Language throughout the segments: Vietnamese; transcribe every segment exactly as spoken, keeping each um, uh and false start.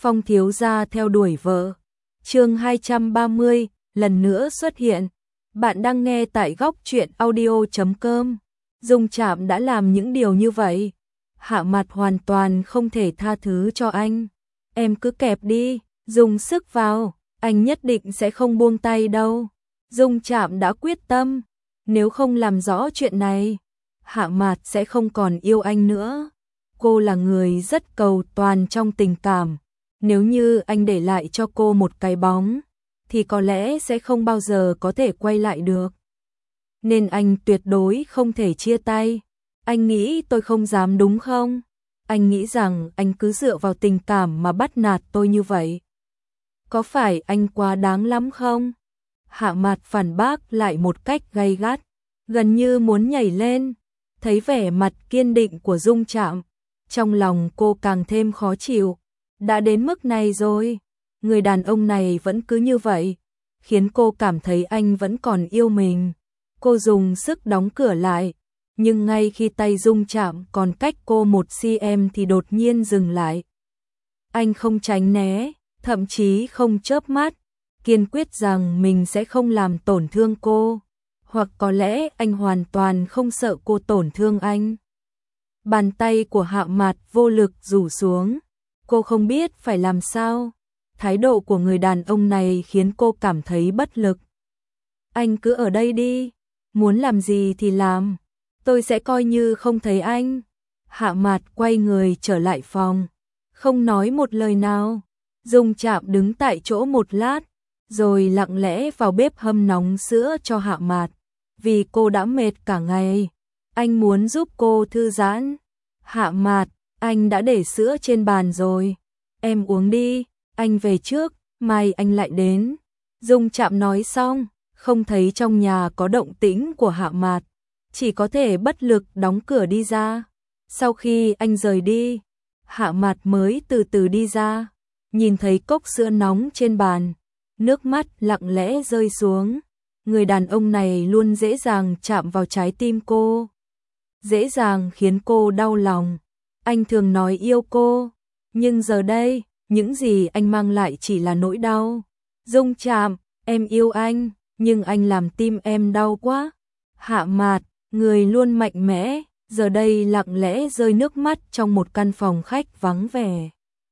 Phong thiếu gia theo đuổi vợ. Chương hai trăm ba mươi, lần nữa xuất hiện. Bạn đang nghe tại góc truyện audio chấm com. Dung Trạm đã làm những điều như vậy. Hạ Mặt hoàn toàn không thể tha thứ cho anh. Em cứ kẹp đi, dùng sức vào, anh nhất định sẽ không buông tay đâu. Dung Trạm đã quyết tâm, nếu không làm rõ chuyện này, Hạ Mặt sẽ không còn yêu anh nữa. Cô là người rất cầu toàn trong tình cảm. Nếu như anh để lại cho cô một cái bóng, thì có lẽ sẽ không bao giờ có thể quay lại được. Nên anh tuyệt đối không thể chia tay. Anh nghĩ tôi không dám đúng không? Anh nghĩ rằng anh cứ dựa vào tình cảm mà bắt nạt tôi như vậy. Có phải anh quá đáng lắm không? Hạ Mặt phản bác lại một cách gay gắt, gần như muốn nhảy lên. Thấy vẻ mặt kiên định của Dung Trạm, trong lòng cô càng thêm khó chịu. Đã đến mức này rồi, người đàn ông này vẫn cứ như vậy, khiến cô cảm thấy anh vẫn còn yêu mình. Cô dùng sức đóng cửa lại, nhưng ngay khi tay Dung Trạm còn cách cô một xăng-ti-mét thì đột nhiên dừng lại. Anh không tránh né, thậm chí không chớp mắt, kiên quyết rằng mình sẽ không làm tổn thương cô, hoặc có lẽ anh hoàn toàn không sợ cô tổn thương anh. Bàn tay của Hạ Mặt vô lực rủ xuống. Cô không biết phải làm sao. Thái độ của người đàn ông này khiến cô cảm thấy bất lực. Anh cứ ở đây đi, muốn làm gì thì làm, tôi sẽ coi như không thấy anh. Hạ Mặt quay người trở lại phòng, không nói một lời nào. Dung Trạm đứng tại chỗ một lát, rồi lặng lẽ vào bếp hâm nóng sữa cho Hạ Mặt. Vì cô đã mệt cả ngày, anh muốn giúp cô thư giãn. Hạ Mặt, anh đã để sữa trên bàn rồi, em uống đi, anh về trước, mai anh lại đến. Dung Trạm nói xong, không thấy trong nhà có động tĩnh của Hạ Mặt, chỉ có thể bất lực đóng cửa đi ra. Sau khi anh rời đi, Hạ Mặt mới từ từ đi ra, nhìn thấy cốc sữa nóng trên bàn, nước mắt lặng lẽ rơi xuống. Người đàn ông này luôn dễ dàng chạm vào trái tim cô, dễ dàng khiến cô đau lòng. Anh thường nói yêu cô, nhưng giờ đây, những gì anh mang lại chỉ là nỗi đau. Dung Trạm, em yêu anh, nhưng anh làm tim em đau quá. Hạ Mặt, người luôn mạnh mẽ, giờ đây lặng lẽ rơi nước mắt trong một căn phòng khách vắng vẻ.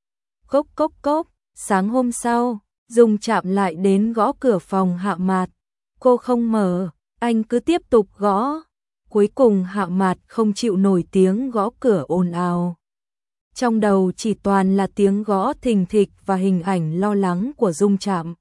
Cốc cốc cốc, sáng hôm sau, Dung Trạm lại đến gõ cửa phòng Hạ Mặt. Cô không mở, anh cứ tiếp tục gõ. Cuối cùng Hạ Mặt không chịu nổi tiếng gõ cửa ồn ào. Trong đầu chỉ toàn là tiếng gõ thình thịch và hình ảnh lo lắng của Dung Trạm.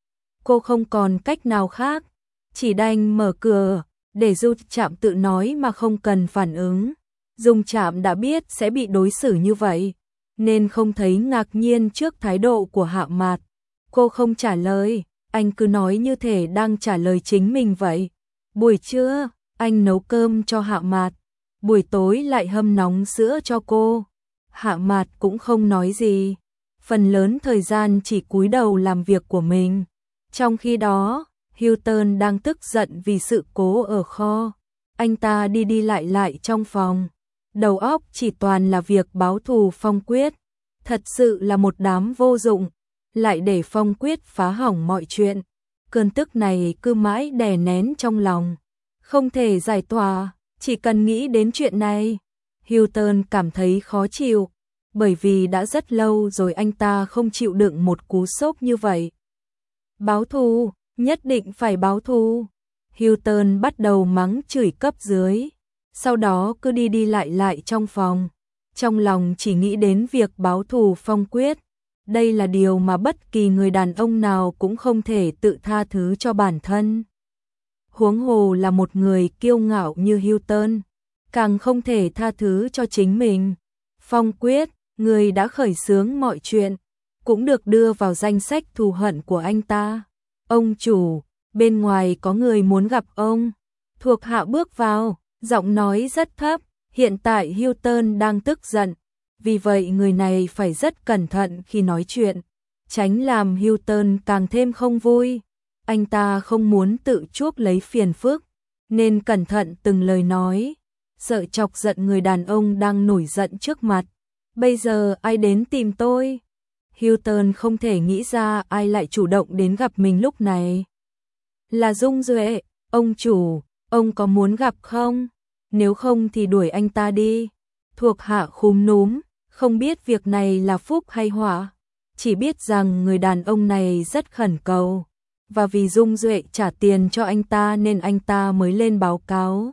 Cô không còn cách nào khác, chỉ đành mở cửa, để Dung Trạm tự nói mà không cần phản ứng. Dung Trạm đã biết sẽ bị đối xử như vậy, nên không thấy ngạc nhiên trước thái độ của Hạ Mặt. Cô không trả lời, anh cứ nói như thể đang trả lời chính mình vậy. Buổi trưa, anh nấu cơm cho Hạ Mặt, buổi tối lại hâm nóng sữa cho cô. Hạ Mặt cũng không nói gì, phần lớn thời gian chỉ cúi đầu làm việc của mình. Trong khi đó, Hilton đang tức giận vì sự cố ở kho. Anh ta đi đi lại lại trong phòng, đầu óc chỉ toàn là việc báo thù Phong Quyết. Thật sự là một đám vô dụng, lại để Phong Quyết phá hỏng mọi chuyện. Cơn tức này cứ mãi đè nén trong lòng, không thể giải tỏa, chỉ cần nghĩ đến chuyện này. Hilton cảm thấy khó chịu, bởi vì đã rất lâu rồi anh ta không chịu đựng một cú sốc như vậy. Báo thù, nhất định phải báo thù. Hilton bắt đầu mắng chửi cấp dưới, sau đó cứ đi đi lại lại trong phòng, trong lòng chỉ nghĩ đến việc báo thù Phong Quyết. Đây là điều mà bất kỳ người đàn ông nào cũng không thể tự tha thứ cho bản thân. Huống hồ là một người kiêu ngạo như Hilton, càng không thể tha thứ cho chính mình. Phong Quyết, người đã khởi xướng mọi chuyện, cũng được đưa vào danh sách thù hận của anh ta. Ông chủ, bên ngoài có người muốn gặp ông. Thuộc hạ bước vào, giọng nói rất thấp. Hiện tại Hilton đang tức giận, vì vậy người này phải rất cẩn thận khi nói chuyện, tránh làm Hilton càng thêm không vui. Anh ta không muốn tự chuốc lấy phiền phức, nên cẩn thận từng lời nói, sợ chọc giận người đàn ông đang nổi giận trước mặt. Bây giờ ai đến tìm tôi? Hilton không thể nghĩ ra ai lại chủ động đến gặp mình lúc này. Là Dung Duệ, ông chủ, ông có muốn gặp không? Nếu không thì đuổi anh ta đi. Thuộc hạ khúm núm, không biết việc này là phúc hay họa. Chỉ biết rằng người đàn ông này rất khẩn cầu. Và vì Dung Duệ trả tiền cho anh ta nên anh ta mới lên báo cáo.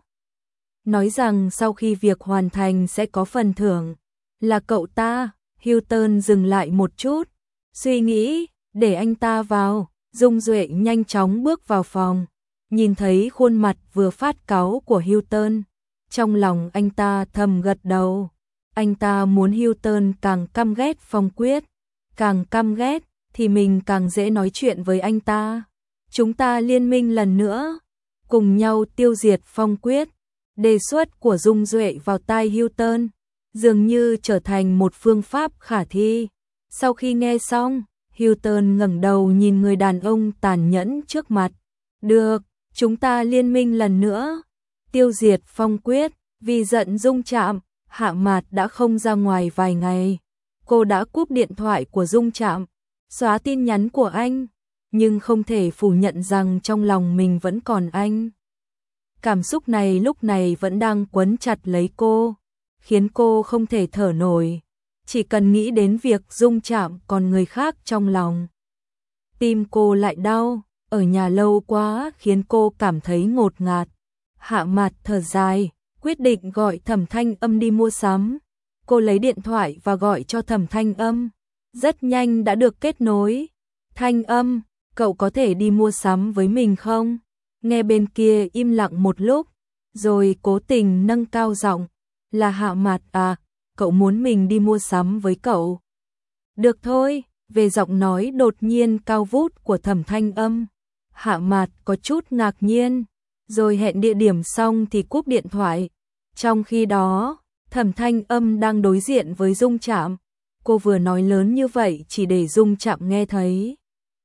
Nói rằng sau khi việc hoàn thành sẽ có phần thưởng. Là cậu ta. Hilton dừng lại một chút. Suy nghĩ, để anh ta vào. Dung Duệ nhanh chóng bước vào phòng. Nhìn thấy khuôn mặt vừa phát cáu của Hilton. Trong lòng anh ta thầm gật đầu. Anh ta muốn Hilton càng căm ghét Phong Quyết. Càng căm ghét thì mình càng dễ nói chuyện với anh ta. Chúng ta liên minh lần nữa. Cùng nhau tiêu diệt Phong Quyết. Đề xuất của Dung Duệ vào tai Hilton. Dường như trở thành một phương pháp khả thi. Sau khi nghe xong, Hilton ngẩng đầu nhìn người đàn ông tàn nhẫn trước mặt. Được, chúng ta liên minh lần nữa. Tiêu diệt Phong Quyết. Vì giận Dung Trạm, Hạ Mạt đã không ra ngoài vài ngày. Cô đã cúp điện thoại của Dung Trạm, xóa tin nhắn của anh, nhưng không thể phủ nhận rằng trong lòng mình vẫn còn anh. Cảm xúc này lúc này vẫn đang quấn chặt lấy cô, khiến cô không thể thở nổi. Chỉ cần nghĩ đến việc Dung Trạm còn người khác trong lòng, tim cô lại đau. Ở nhà lâu quá khiến cô cảm thấy ngột ngạt. Hạ Mạt thở dài, quyết định gọi Thẩm Thanh Âm đi mua sắm. Cô lấy điện thoại và gọi cho Thẩm Thanh Âm. Rất nhanh đã được kết nối. Thanh Âm, cậu có thể đi mua sắm với mình không? Nghe bên kia im lặng một lúc, rồi cố tình nâng cao giọng. Là Hạ Mạt à, cậu muốn mình đi mua sắm với cậu? Được thôi, về giọng nói đột nhiên cao vút của Thẩm Thanh Âm. Hạ Mạt có chút ngạc nhiên, rồi hẹn địa điểm xong thì cúp điện thoại. Trong khi đó, Thẩm Thanh Âm đang đối diện với Dung Trạm. Cô vừa nói lớn như vậy chỉ để Dung Trạm nghe thấy.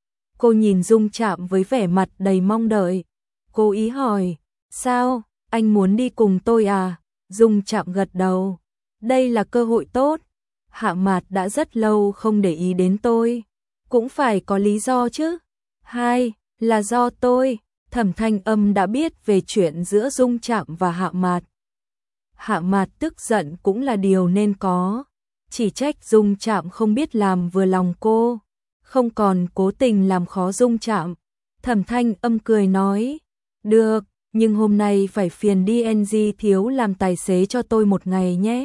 Cô nhìn Dung Trạm với vẻ mặt đầy mong đợi. Cô ý hỏi, sao, anh muốn đi cùng tôi à? Dung Trạm gật đầu. Đây là cơ hội tốt. Hạ Mạt đã rất lâu không để ý đến tôi. Cũng phải có lý do chứ. Hai, là do tôi. Thẩm Thanh Âm đã biết về chuyện giữa Dung Trạm và Hạ Mạt. Hạ Mạt tức giận cũng là điều nên có. Chỉ trách Dung Trạm không biết làm vừa lòng cô, không còn cố tình làm khó Dung Trạm. Thẩm Thanh Âm cười nói, được, nhưng hôm nay phải phiền đê en giê Thiếu làm tài xế cho tôi một ngày nhé.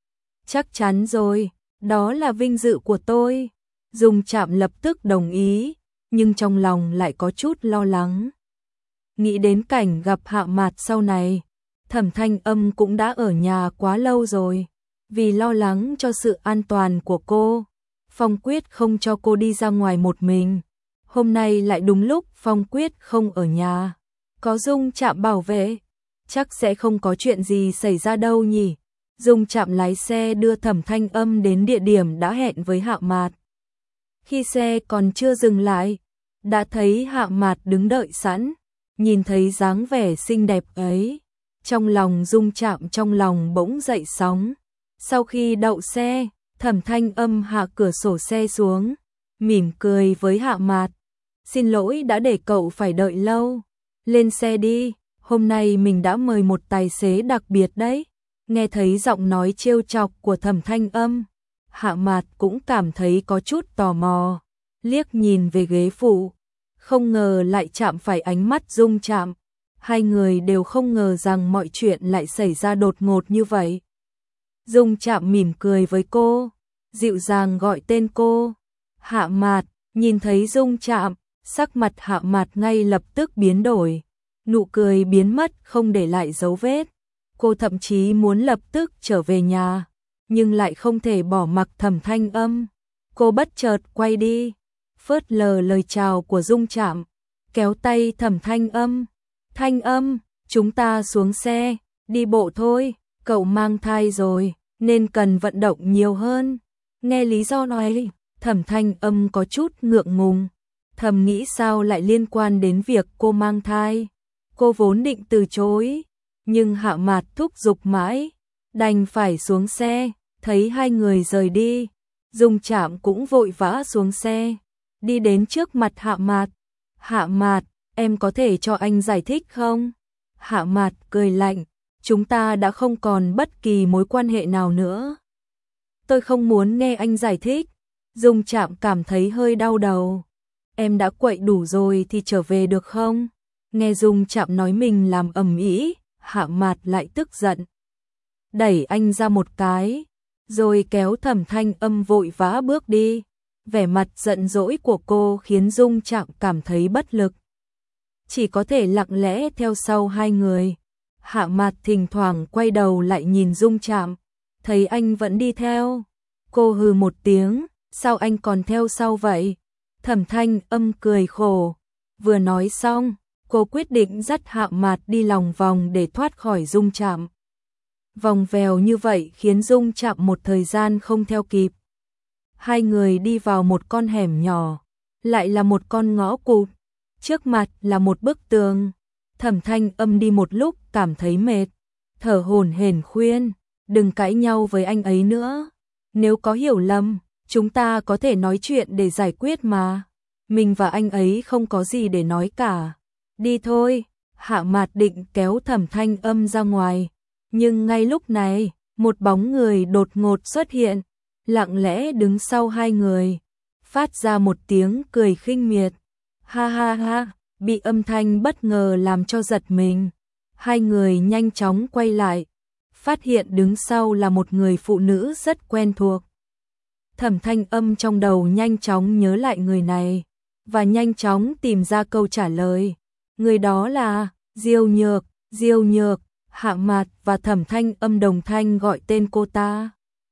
Chắc chắn rồi, đó là vinh dự của tôi. Dung Trạm lập tức đồng ý, nhưng trong lòng lại có chút lo lắng. Nghĩ đến cảnh gặp Hạ Mạt sau này, Thẩm Thanh Âm cũng đã ở nhà quá lâu rồi. Vì lo lắng cho sự an toàn của cô, Phong Quyết không cho cô đi ra ngoài một mình. Hôm nay lại đúng lúc Phong Quyết không ở nhà, có Dung Trạm bảo vệ, chắc sẽ không có chuyện gì xảy ra đâu nhỉ. Dung Trạm lái xe đưa Thẩm Thanh Âm đến địa điểm đã hẹn với Hạ Mạt. Khi xe còn chưa dừng lại, đã thấy Hạ Mạt đứng đợi sẵn. Nhìn thấy dáng vẻ xinh đẹp ấy, trong lòng Dung Trạm trong lòng bỗng dậy sóng. Sau khi đậu xe, Thẩm Thanh Âm hạ cửa sổ xe xuống, mỉm cười với Hạ Mạt. Xin lỗi đã để cậu phải đợi lâu. Lên xe đi, hôm nay mình đã mời một tài xế đặc biệt đấy. Nghe thấy giọng nói trêu chọc của Thẩm Thanh Âm, Hạ Mạt cũng cảm thấy có chút tò mò, liếc nhìn về ghế phụ. Không ngờ lại chạm phải ánh mắt Dung Trạm. Hai người đều không ngờ rằng mọi chuyện lại xảy ra đột ngột như vậy. Dung Trạm mỉm cười với cô, dịu dàng gọi tên cô. Hạ Mạt, nhìn thấy Dung Trạm, sắc mặt Hạ Mạt ngay lập tức biến đổi. Nụ cười biến mất không để lại dấu vết. Cô thậm chí muốn lập tức trở về nhà, nhưng lại không thể bỏ mặc Thẩm Thanh Âm. Cô bất chợt quay đi, phớt lờ lời chào của Dung Trạm, kéo tay Thẩm Thanh Âm. Thanh Âm, chúng ta xuống xe, đi bộ thôi, cậu mang thai rồi, nên cần vận động nhiều hơn. Nghe lý do nói, Thẩm Thanh Âm có chút ngượng ngùng, thầm nghĩ sao lại liên quan đến việc cô mang thai. Cô vốn định từ chối, nhưng Hạ Mạt thúc giục mãi, đành phải xuống xe. Thấy hai người rời đi, Dung Trạm cũng vội vã xuống xe, đi đến trước mặt Hạ Mạt. Hạ Mạt, em có thể cho anh giải thích không? Hạ Mạt cười lạnh, chúng ta đã không còn bất kỳ mối quan hệ nào nữa. Tôi không muốn nghe anh giải thích. Dung Trạm cảm thấy hơi đau đầu. Em đã quậy đủ rồi thì trở về được không? Nghe Dung Trạm nói mình làm ầm ĩ, Hạ Mạt lại tức giận. Đẩy anh ra một cái, rồi kéo Thẩm Thanh Âm vội vã bước đi. Vẻ mặt giận dỗi của cô khiến Dung Trạm cảm thấy bất lực. Chỉ có thể lặng lẽ theo sau hai người. Hạ Mạt thỉnh thoảng quay đầu lại nhìn Dung Trạm, thấy anh vẫn đi theo. Cô hừ một tiếng, sao anh còn theo sau vậy? Thẩm Thanh Âm cười khổ. Vừa nói xong, cô quyết định dắt Hạ Mạt đi lòng vòng để thoát khỏi Dung Trạm. Vòng vèo như vậy khiến Dung Trạm một thời gian không theo kịp. Hai người đi vào một con hẻm nhỏ, lại là một con ngõ cụt, trước mặt là một bức tường. Thẩm Thanh Âm đi một lúc cảm thấy mệt, thở hổn hển khuyên, đừng cãi nhau với anh ấy nữa. Nếu có hiểu lầm, chúng ta có thể nói chuyện để giải quyết mà. Mình và anh ấy không có gì để nói cả. Đi thôi. Hạ Mạt định kéo Thẩm Thanh Âm ra ngoài, nhưng ngay lúc này, một bóng người đột ngột xuất hiện, lặng lẽ đứng sau hai người, phát ra một tiếng cười khinh miệt. Ha ha ha, bị âm thanh bất ngờ làm cho giật mình. Hai người nhanh chóng quay lại, phát hiện đứng sau là một người phụ nữ rất quen thuộc. Thẩm Thanh Âm trong đầu nhanh chóng nhớ lại người này, và nhanh chóng tìm ra câu trả lời. Người đó là Diêu Nhược. Diêu Nhược. Hạ Mạt và Thẩm Thanh Âm đồng thanh gọi tên cô ta.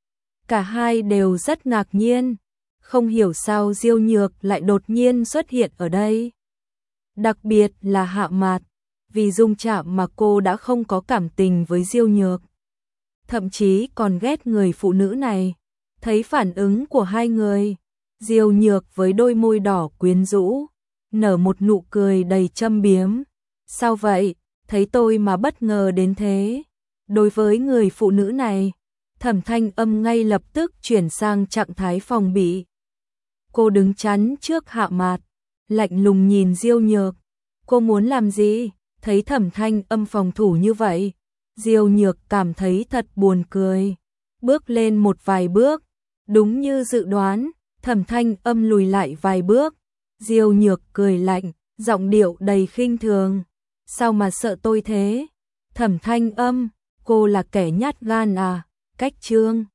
Cả hai đều rất ngạc nhiên, không hiểu sao Diêu Nhược lại đột nhiên xuất hiện ở đây. Đặc biệt là Hạ Mạt, vì Dung Trạm mà cô đã không có cảm tình với Diêu Nhược, thậm chí còn ghét người phụ nữ này. Thấy phản ứng của hai người, Diêu Nhược với đôi môi đỏ quyến rũ, nở một nụ cười đầy châm biếm. Sao vậy? Thấy tôi mà bất ngờ đến thế. Đối với người phụ nữ này, Thẩm Thanh Âm ngay lập tức chuyển sang trạng thái phòng bị. Cô đứng chắn trước Hạ Mạt, lạnh lùng nhìn Diêu Nhược. Cô muốn làm gì? Thấy Thẩm Thanh Âm phòng thủ như vậy, Diêu Nhược cảm thấy thật buồn cười. Bước lên một vài bước, đúng như dự đoán, Thẩm Thanh Âm lùi lại vài bước. Diêu Nhược cười lạnh, giọng điệu đầy khinh thường. Sao mà sợ tôi thế? Thẩm Thanh Âm, cô là kẻ nhát gan à? Cách Trương